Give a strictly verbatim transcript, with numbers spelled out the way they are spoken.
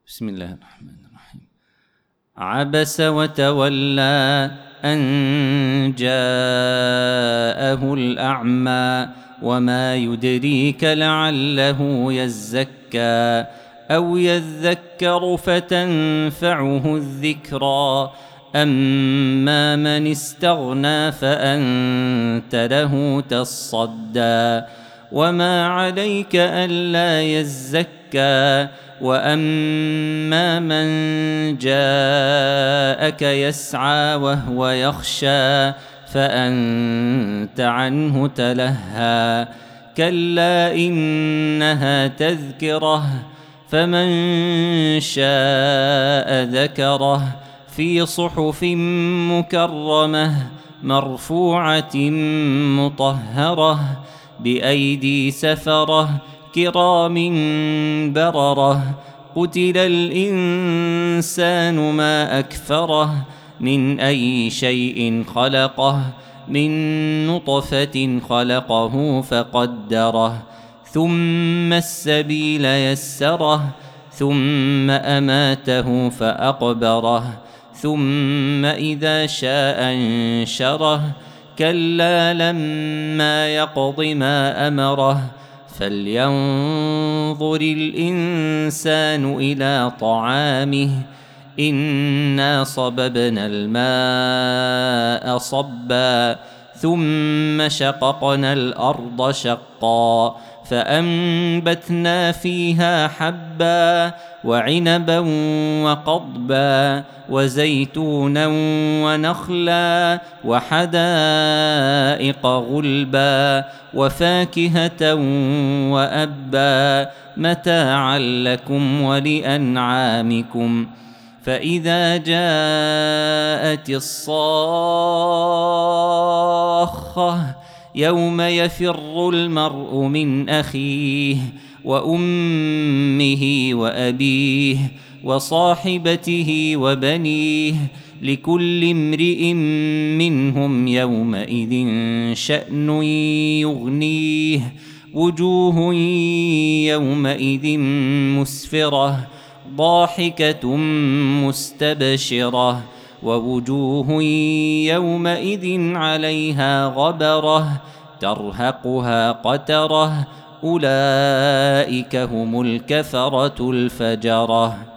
بسم الله الرحمن الرحيم. عبس وتولى أن جاءه الأعمى وما يدريك لعله يزكى أو يذكر فتنفعه الذكرى أما من استغنى فأنت له تصدى وما عليك ألا يزكى وأما من جاءك يسعى وهو يخشى فأنت عنه تلهى كلا إنها تذكرة فمن شاء ذكره في صحف مكرمة مرفوعة مطهرة بأيدي سفرة كرام بررة قتل الإنسان ما أكفره من أي شيء خلقه من نطفة خلقه فقدره ثم السبيل يسره ثم أماته فأقبره ثم إذا شاء انشره كلا لما يقض ما أمره فلينظر الإنسان إلى طعامه إنا صببنا الماء صبا ثم شققنا الأرض شقا فأنبتنا فيها حبا وعنبا وقضبا وزيتونا ونخلا وحدائق غلبا وفاكهة وأبا متاعا لكم ولأنعامكم فإذا جاءت الصاخة يوم يفر المرء من أخيه وأمه وأبيه وصاحبته وبنيه لكل امرئ منهم يومئذ شأن يغنيه وجوه يومئذ مسفرة ضاحكة مستبشرة ووجوه يومئذ عليها غبرة ترهقها قترة أولئك هم الكفرة الفجرة.